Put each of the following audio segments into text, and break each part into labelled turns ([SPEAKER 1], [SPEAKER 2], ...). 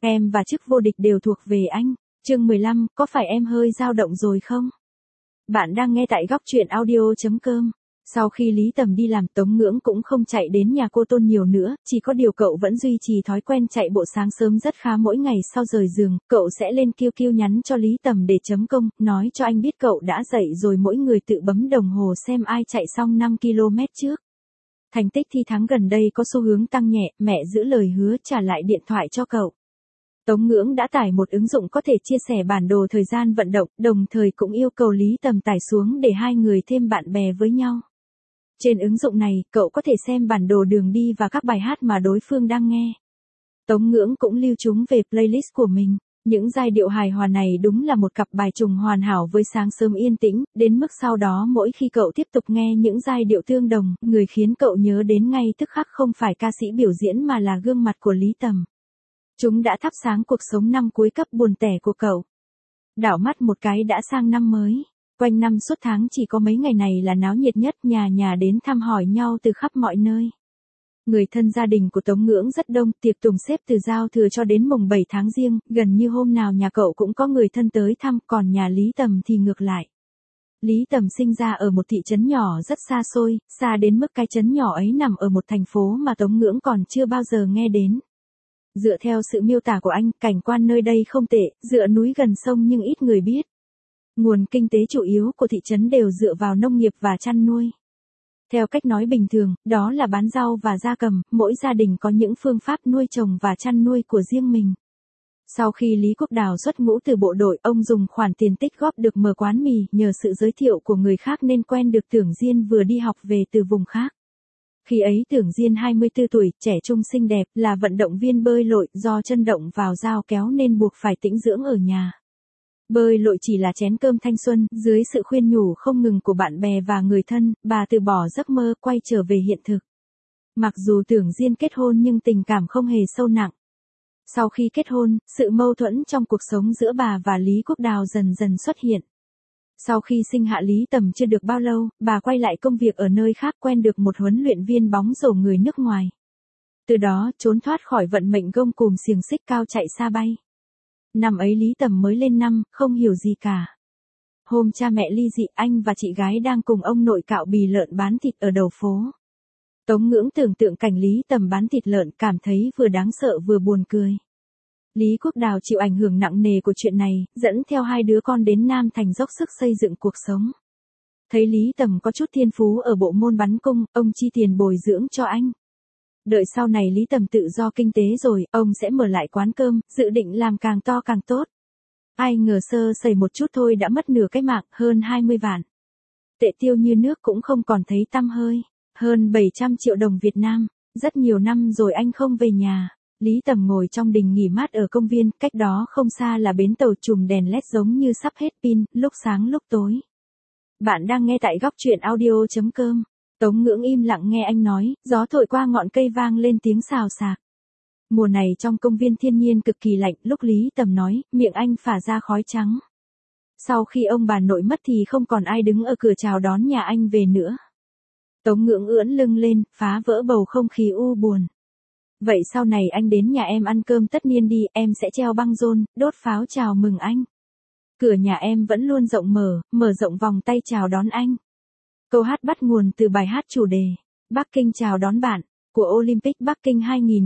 [SPEAKER 1] Em và chức vô địch đều thuộc về anh. Chương 15, có phải em hơi dao động rồi không? Bạn đang nghe tại góc truyện audio.com. Sau khi Lý Tầm đi làm, Tống Ngưỡng cũng không chạy đến nhà cô Tôn nhiều nữa, chỉ có điều cậu vẫn duy trì thói quen chạy bộ sáng sớm rất khá. Mỗi ngày sau rời giường, cậu sẽ lên QQ nhắn cho Lý Tầm để chấm công, nói cho anh biết cậu đã dậy rồi, mỗi người tự bấm đồng hồ xem ai chạy xong 5 km trước. Thành tích thi thắng gần đây có xu hướng tăng nhẹ, mẹ giữ lời hứa trả lại điện thoại cho cậu. Tống Ngưỡng đã tải một ứng dụng có thể chia sẻ bản đồ thời gian vận động, đồng thời cũng yêu cầu Lý Tầm tải xuống để hai người thêm bạn bè với nhau. Trên ứng dụng này, cậu có thể xem bản đồ đường đi và các bài hát mà đối phương đang nghe. Tống Ngưỡng cũng lưu chúng về playlist của mình. Những giai điệu hài hòa này đúng là một cặp bài trùng hoàn hảo với sáng sớm yên tĩnh, đến mức sau đó mỗi khi cậu tiếp tục nghe những giai điệu tương đồng, người khiến cậu nhớ đến ngay tức khắc không phải ca sĩ biểu diễn mà là gương mặt của Lý Tầm. Chúng đã thắp sáng cuộc sống năm cuối cấp buồn tẻ của cậu. Đảo mắt một cái đã sang năm mới. Quanh năm suốt tháng chỉ có mấy ngày này là náo nhiệt nhất, nhà nhà đến thăm hỏi nhau từ khắp mọi nơi. Người thân gia đình của Tống Ngưỡng rất đông, tiệc tùng xếp từ giao thừa cho đến mùng 7 tháng Giêng, gần như hôm nào nhà cậu cũng có người thân tới thăm, còn nhà Lý Tầm thì ngược lại. Lý Tầm sinh ra ở một thị trấn nhỏ rất xa xôi, xa đến mức cái trấn nhỏ ấy nằm ở một thành phố mà Tống Ngưỡng còn chưa bao giờ nghe đến. Dựa theo sự miêu tả của anh, cảnh quan nơi đây không tệ, dựa núi gần sông nhưng ít người biết. Nguồn kinh tế chủ yếu của thị trấn đều dựa vào nông nghiệp và chăn nuôi. Theo cách nói bình thường, đó là bán rau và gia cầm, mỗi gia đình có những phương pháp nuôi trồng và chăn nuôi của riêng mình. Sau khi Lý Quốc Đào xuất ngũ từ bộ đội, ông dùng khoản tiền tích góp được mở quán mì, nhờ sự giới thiệu của người khác nên quen được Tưởng Diên vừa đi học về từ vùng khác. Khi ấy Tưởng Diên 24 tuổi, trẻ trung xinh đẹp, là vận động viên bơi lội, do chân động vào dao kéo nên buộc phải tĩnh dưỡng ở nhà. Bơi lội chỉ là chén cơm thanh xuân, dưới sự khuyên nhủ không ngừng của bạn bè và người thân, bà từ bỏ giấc mơ, quay trở về hiện thực. Mặc dù Tưởng Diên kết hôn nhưng tình cảm không hề sâu nặng. Sau khi kết hôn, sự mâu thuẫn trong cuộc sống giữa bà và Lý Quốc Đào dần dần xuất hiện. Sau khi sinh hạ Lý Tầm chưa được bao lâu, bà quay lại công việc ở nơi khác, quen được một huấn luyện viên bóng rổ người nước ngoài. Từ đó, trốn thoát khỏi vận mệnh gông cùm xiềng xích, cao chạy xa bay. Năm ấy Lý Tầm mới lên năm, không hiểu gì cả. Hôm cha mẹ ly dị, anh và chị gái đang cùng ông nội cạo bì lợn bán thịt ở đầu phố. Tống Ngưỡng tưởng tượng cảnh Lý Tầm bán thịt lợn, cảm thấy vừa đáng sợ vừa buồn cười. Lý Quốc Đào chịu ảnh hưởng nặng nề của chuyện này, dẫn theo hai đứa con đến Nam Thành dốc sức xây dựng cuộc sống. Thấy Lý Tầm có chút thiên phú ở bộ môn bắn cung, ông chi tiền bồi dưỡng cho anh. Đợi sau này Lý Tầm tự do kinh tế rồi, ông sẽ mở lại quán cơm, dự định làm càng to càng tốt. Ai ngờ sơ sẩy một chút thôi đã mất nửa cái mạng, hơn 20 vạn. Tệ tiêu như nước cũng không còn thấy tăm hơi, hơn 700 triệu đồng Việt Nam. Rất nhiều năm rồi anh không về nhà. Lý Tầm ngồi trong đình nghỉ mát ở công viên, cách đó không xa là bến tàu chùm đèn led giống như sắp hết pin, lúc sáng lúc tối. Bạn đang nghe tại góc truyện audio.com. Tống Ngưỡng im lặng nghe anh nói, gió thổi qua ngọn cây vang lên tiếng xào xạc. Mùa này trong công viên thiên nhiên cực kỳ lạnh, lúc Lý Tầm nói, miệng anh phả ra khói trắng. Sau khi ông bà nội mất thì không còn ai đứng ở cửa chào đón nhà anh về nữa. Tống Ngưỡng ưỡn lưng lên, phá vỡ bầu không khí u buồn. Vậy sau này anh đến nhà em ăn cơm tất niên đi, em sẽ treo băng rôn, đốt pháo chào mừng anh. Cửa nhà em vẫn luôn rộng mở rộng vòng tay chào đón anh. Câu hát bắt nguồn từ bài hát chủ đề, Bắc Kinh chào đón bạn, của Olympic Bắc Kinh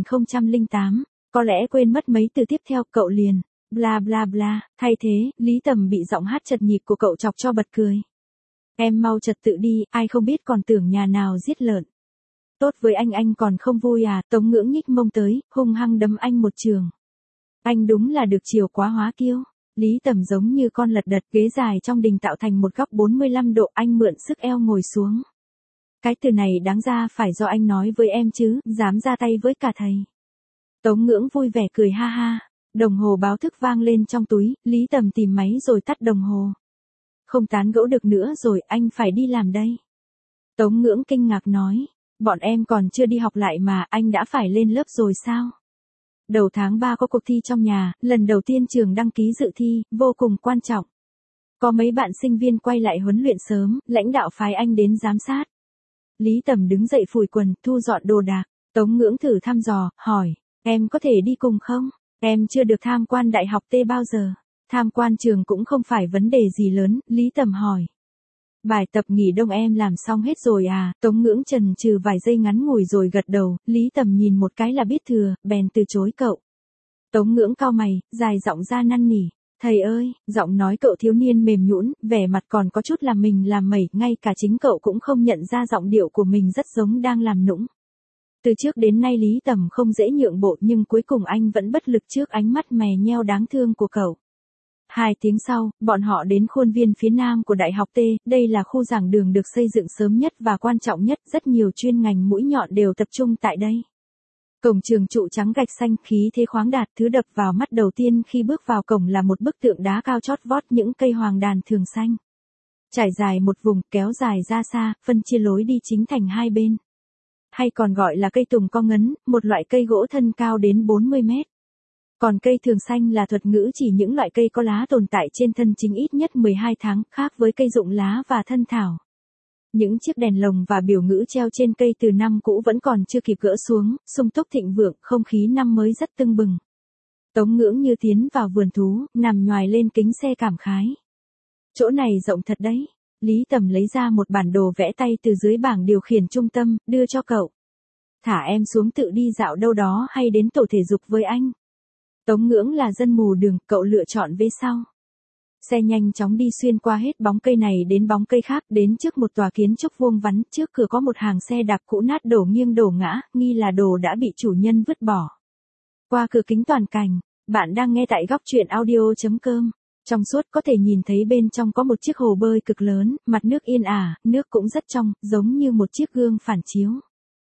[SPEAKER 1] 2008. Có lẽ quên mất mấy từ tiếp theo, cậu liền, bla bla bla, thay thế, Lý Tầm bị giọng hát chật nhịp của cậu chọc cho bật cười. Em mau trật tự đi, ai không biết còn tưởng nhà nào giết lợn. Tốt với anh còn không vui à? Tống Ngưỡng nhích mông tới, hung hăng đấm anh một trường. Anh đúng là được chiều quá hóa kiêu. Lý Tầm giống như con lật đật, ghế dài trong đình tạo thành một góc 45 độ, anh mượn sức eo ngồi xuống. Cái từ này đáng ra phải do anh nói với em chứ, dám ra tay với cả thầy. Tống Ngưỡng vui vẻ cười ha ha. Đồng hồ báo thức vang lên trong túi, Lý Tầm tìm máy rồi tắt đồng hồ. Không tán gẫu được nữa rồi, anh phải đi làm đây. Tống Ngưỡng kinh ngạc nói, bọn em còn chưa đi học lại mà, anh đã phải lên lớp rồi sao? Đầu tháng 3 có cuộc thi trong nhà, lần đầu tiên trường đăng ký dự thi, vô cùng quan trọng. Có mấy bạn sinh viên quay lại huấn luyện sớm, lãnh đạo phái anh đến giám sát. Lý Tầm đứng dậy phủi quần, thu dọn đồ đạc. Tống Ngưỡng thử thăm dò, hỏi, em có thể đi cùng không? Em chưa được tham quan đại học T bao giờ. Tham quan trường cũng không phải vấn đề gì lớn, Lý Tầm hỏi. Bài tập nghỉ đông em làm xong hết rồi à? Tống Ngưỡng chần chừ vài giây ngắn ngủi rồi gật đầu, Lý Tầm nhìn một cái là biết thừa, bèn từ chối cậu. Tống Ngưỡng cau mày, dài giọng ra năn nỉ. Thầy ơi, giọng nói cậu thiếu niên mềm nhũn, vẻ mặt còn có chút làm mình làm mẩy, ngay cả chính cậu cũng không nhận ra giọng điệu của mình rất giống đang làm nũng. Từ trước đến nay Lý Tầm không dễ nhượng bộ nhưng cuối cùng anh vẫn bất lực trước ánh mắt mè nheo đáng thương của cậu. 2 tiếng sau, bọn họ đến khuôn viên phía nam của Đại học T, đây là khu giảng đường được xây dựng sớm nhất và quan trọng nhất, rất nhiều chuyên ngành mũi nhọn đều tập trung tại đây. Cổng trường trụ trắng gạch xanh khí thế khoáng đạt, thứ đập vào mắt đầu tiên khi bước vào cổng là một bức tượng đá cao chót vót những cây hoàng đàn thường xanh. Trải dài một vùng, kéo dài ra xa, phân chia lối đi chính thành hai bên. Hay còn gọi là cây tùng co ngấn, một loại cây gỗ thân cao đến 40 mét. Còn cây thường xanh là thuật ngữ chỉ những loại cây có lá tồn tại trên thân chính ít nhất 12 tháng, khác với cây rụng lá và thân thảo. Những chiếc đèn lồng và biểu ngữ treo trên cây từ năm cũ vẫn còn chưa kịp gỡ xuống, sung túc thịnh vượng, không khí năm mới rất tưng bừng. Tống Ngưỡng như tiến vào vườn thú, nằm nhoài lên kính xe cảm khái. Chỗ này rộng thật đấy. Lý Tầm lấy ra một bản đồ vẽ tay từ dưới bảng điều khiển trung tâm, đưa cho cậu. Thả em xuống tự đi dạo đâu đó hay đến tổ thể dục với anh. Tống Ngưỡng là dân mù đường, cậu lựa chọn về sau. Xe nhanh chóng đi xuyên qua hết bóng cây này đến bóng cây khác, đến trước một tòa kiến trúc vuông vắn, trước cửa có một hàng xe đạp cũ nát đổ nghiêng đổ ngã, nghi là đồ đã bị chủ nhân vứt bỏ. Qua cửa kính toàn cảnh, bạn đang nghe tại góc truyện audio.com. Trong suốt có thể nhìn thấy bên trong có một chiếc hồ bơi cực lớn, mặt nước yên ả, nước cũng rất trong, giống như một chiếc gương phản chiếu.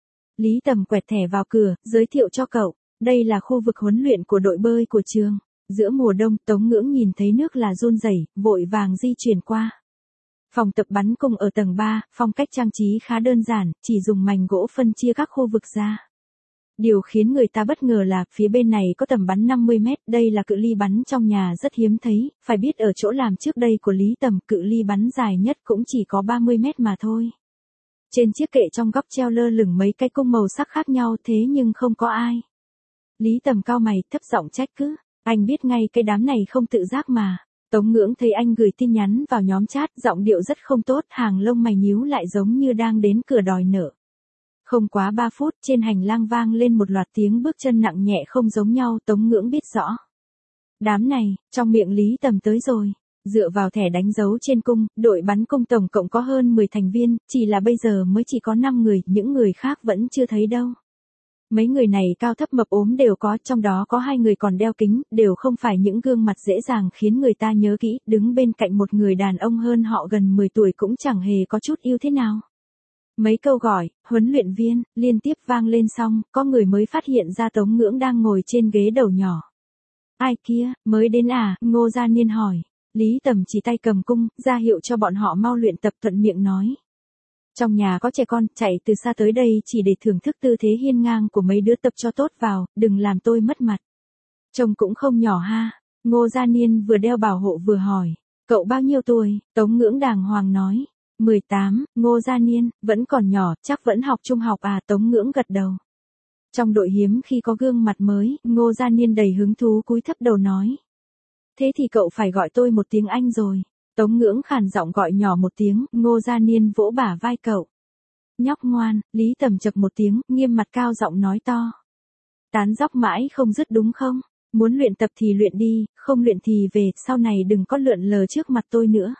[SPEAKER 1] Lý Tầm quẹt thẻ vào cửa, giới thiệu cho cậu, đây là khu vực huấn luyện của đội bơi của trường. Giữa mùa đông, Tống Ngưỡng nhìn thấy nước là run rẩy, vội vàng di chuyển qua. Phòng tập bắn cung ở tầng 3, phong cách trang trí khá đơn giản, chỉ dùng mảnh gỗ phân chia các khu vực ra. Điều khiến người ta bất ngờ là, phía bên này có tầm bắn 50 mét, đây là cự ly bắn trong nhà rất hiếm thấy, phải biết ở chỗ làm trước đây của Lý Tầm, cự ly bắn dài nhất cũng chỉ có 30 mét mà thôi. Trên chiếc kệ trong góc treo lơ lửng mấy cái cung màu sắc khác nhau thế nhưng không có ai. Lý Tầm cau mày, thấp giọng trách cứ, anh biết ngay cái đám này không tự giác mà. Tống Ngưỡng thấy anh gửi tin nhắn vào nhóm chat, giọng điệu rất không tốt, hàng lông mày nhíu lại giống như đang đến cửa đòi nợ. Không quá 3 phút, trên hành lang vang lên một loạt tiếng bước chân nặng nhẹ không giống nhau, Tống Ngưỡng biết rõ. Đám này, trong miệng Lý Tầm tới rồi. Dựa vào thẻ đánh dấu trên cung, đội bắn cung tổng cộng có hơn 10 thành viên, chỉ là bây giờ mới chỉ có 5 người, những người khác vẫn chưa thấy đâu. Mấy người này cao thấp mập ốm đều có, trong đó có 2 người còn đeo kính, đều không phải những gương mặt dễ dàng khiến người ta nhớ kỹ, đứng bên cạnh một người đàn ông hơn họ gần 10 tuổi cũng chẳng hề có chút yêu thế nào. Mấy câu gọi, huấn luyện viên, liên tiếp vang lên xong, có người mới phát hiện ra Tống Ngưỡng đang ngồi trên ghế đầu nhỏ. Ai kia, mới đến à, Ngô Gia Niên hỏi. Lý Tầm chỉ tay cầm cung, ra hiệu cho bọn họ mau luyện tập, thuận miệng nói. Trong nhà có trẻ con, chạy từ xa tới đây chỉ để thưởng thức tư thế hiên ngang của mấy đứa, tập cho tốt vào, đừng làm tôi mất mặt. Trông cũng không nhỏ ha. Ngô Gia Niên vừa đeo bảo hộ vừa hỏi. Cậu bao nhiêu tuổi? Tống Ngưỡng đàng hoàng nói. 18, Ngô Gia Niên, vẫn còn nhỏ, chắc vẫn học trung học à, Tống Ngưỡng gật đầu. Trong đội hiếm khi có gương mặt mới, Ngô Gia Niên đầy hứng thú cúi thấp đầu nói. Thế thì cậu phải gọi tôi một tiếng anh rồi. Tống Ngưỡng khàn giọng gọi nhỏ một tiếng, Ngô Gia Niên vỗ bả vai cậu. Nhóc ngoan, Lý Tầm chập một tiếng, nghiêm mặt cao giọng nói to. Tán dóc mãi không dứt đúng không? Muốn luyện tập thì luyện đi, không luyện thì về, sau này đừng có lượn lờ trước mặt tôi nữa.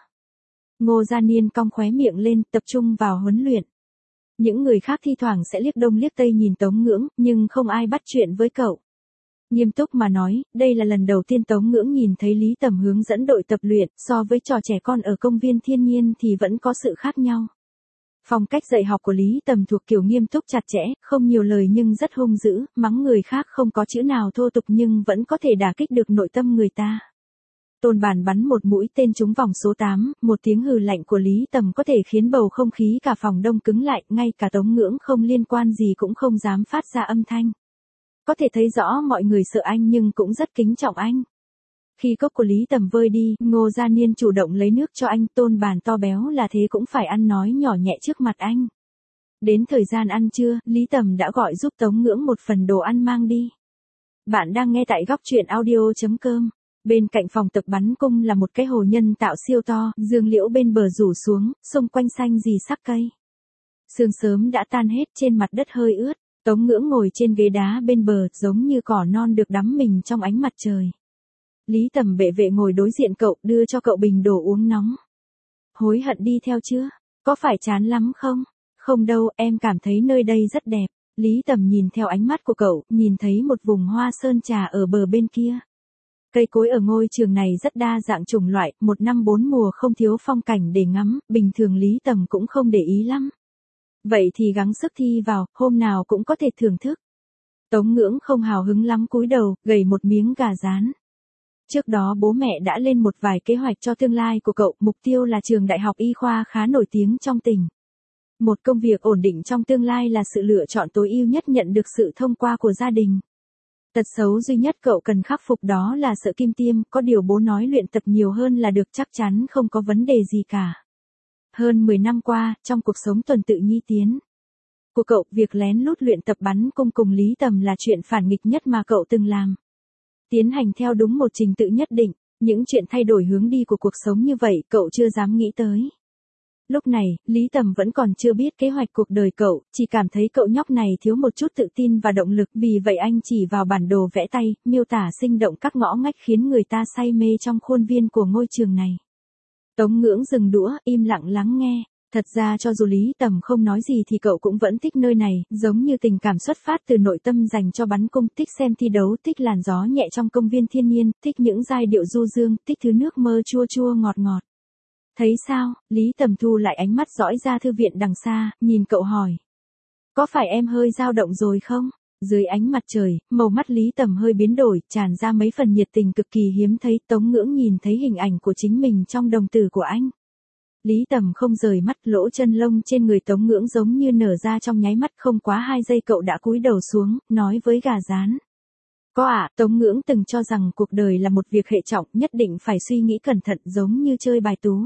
[SPEAKER 1] Ngô Gia Niên cong khóe miệng lên, tập trung vào huấn luyện. Những người khác thi thoảng sẽ liếc đông liếc tây nhìn Tống Ngưỡng, nhưng không ai bắt chuyện với cậu. Nghiêm túc mà nói, đây là lần đầu tiên Tống Ngưỡng nhìn thấy Lý Tầm hướng dẫn đội tập luyện, so với trò trẻ con ở công viên thiên nhiên thì vẫn có sự khác nhau. Phong cách dạy học của Lý Tầm thuộc kiểu nghiêm túc chặt chẽ, không nhiều lời nhưng rất hung dữ, mắng người khác không có chữ nào thô tục nhưng vẫn có thể đả kích được nội tâm người ta. Tôn Bàn bắn một mũi tên trúng vòng số 8, một tiếng hừ lạnh của Lý Tầm có thể khiến bầu không khí cả phòng đông cứng lại, ngay cả Tống Ngưỡng không liên quan gì cũng không dám phát ra âm thanh. Có thể thấy rõ mọi người sợ anh nhưng cũng rất kính trọng anh. Khi cốc của Lý Tầm vơi đi, Ngô Gia Niên chủ động lấy nước cho anh, Tôn Bàn to béo là thế cũng phải ăn nói nhỏ nhẹ trước mặt anh. Đến thời gian ăn trưa, Lý Tầm đã gọi giúp Tống Ngưỡng một phần đồ ăn mang đi. Bạn đang nghe tại góc truyện audio.com. Bên cạnh phòng tập bắn cung là một cái hồ nhân tạo siêu to, dương liễu bên bờ rủ xuống, xung quanh xanh rì sắc cây. Sương sớm đã tan hết, trên mặt đất hơi ướt, Tống Ngưỡng ngồi trên ghế đá bên bờ, giống như cỏ non được đắm mình trong ánh mặt trời. Lý Tầm bệ vệ ngồi đối diện cậu, đưa cho cậu bình đồ uống nóng. Hối hận đi theo chưa? Có phải chán lắm không? Không đâu, em cảm thấy nơi đây rất đẹp. Lý Tầm nhìn theo ánh mắt của cậu, nhìn thấy một vùng hoa sơn trà ở bờ bên kia. Cây cối ở ngôi trường này rất đa dạng chủng loại, một năm bốn mùa không thiếu phong cảnh để ngắm, bình thường Lý Tầm cũng không để ý lắm. Vậy thì gắng sức thi vào, hôm nào cũng có thể thưởng thức. Tống Ngưỡng không hào hứng lắm, cúi đầu, gầy một miếng gà rán. Trước đó bố mẹ đã lên một vài kế hoạch cho tương lai của cậu, mục tiêu là trường đại học y khoa khá nổi tiếng trong tỉnh. Một công việc ổn định trong tương lai là sự lựa chọn tối ưu nhất, nhận được sự thông qua của gia đình. Tật xấu duy nhất cậu cần khắc phục đó là sợ kim tiêm, có điều bố nói luyện tập nhiều hơn là được, chắc chắn không có vấn đề gì cả. Hơn 10 năm qua, trong cuộc sống tuần tự nhi tiến của cậu, việc lén lút luyện tập bắn cung cùng Lý Tầm là chuyện phản nghịch nhất mà cậu từng làm. Tiến hành theo đúng một trình tự nhất định, những chuyện thay đổi hướng đi của cuộc sống như vậy cậu chưa dám nghĩ tới. Lúc này, Lý Tầm vẫn còn chưa biết kế hoạch cuộc đời cậu, chỉ cảm thấy cậu nhóc này thiếu một chút tự tin và động lực, vì vậy anh chỉ vào bản đồ vẽ tay, miêu tả sinh động các ngõ ngách khiến người ta say mê trong khuôn viên của ngôi trường này. Tống Ngưỡng dừng đũa, im lặng lắng nghe. Thật ra cho dù Lý Tầm không nói gì thì cậu cũng vẫn thích nơi này, giống như tình cảm xuất phát từ nội tâm dành cho bắn cung, thích xem thi đấu, thích làn gió nhẹ trong công viên thiên nhiên, thích những giai điệu du dương, thích thứ nước mơ chua chua ngọt ngọt. Thấy sao? Lý Tầm thu lại ánh mắt dõi ra thư viện đằng xa, nhìn cậu hỏi. Có phải em hơi dao động rồi không? Dưới ánh mặt trời, màu mắt Lý Tầm hơi biến đổi, tràn ra mấy phần nhiệt tình cực kỳ hiếm thấy. Tống Ngưỡng nhìn thấy hình ảnh của chính mình trong đồng tử của anh. Lý Tầm không rời mắt, lỗ chân lông trên người Tống Ngưỡng giống như nở ra trong nháy mắt, không quá 2 giây cậu đã cúi đầu xuống, nói với gà rán. Có ạ, Tống Ngưỡng từng cho rằng cuộc đời là một việc hệ trọng, nhất định phải suy nghĩ cẩn thận, giống như chơi bài tú.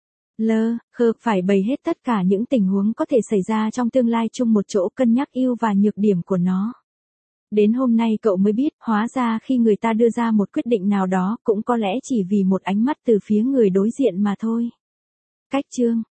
[SPEAKER 1] Phải bày hết tất cả những tình huống có thể xảy ra trong tương lai chung một chỗ, cân nhắc ưu và nhược điểm của nó. Đến hôm nay cậu mới biết, hóa ra khi người ta đưa ra một quyết định nào đó, cũng có lẽ chỉ vì một ánh mắt từ phía người đối diện mà thôi. Cách chương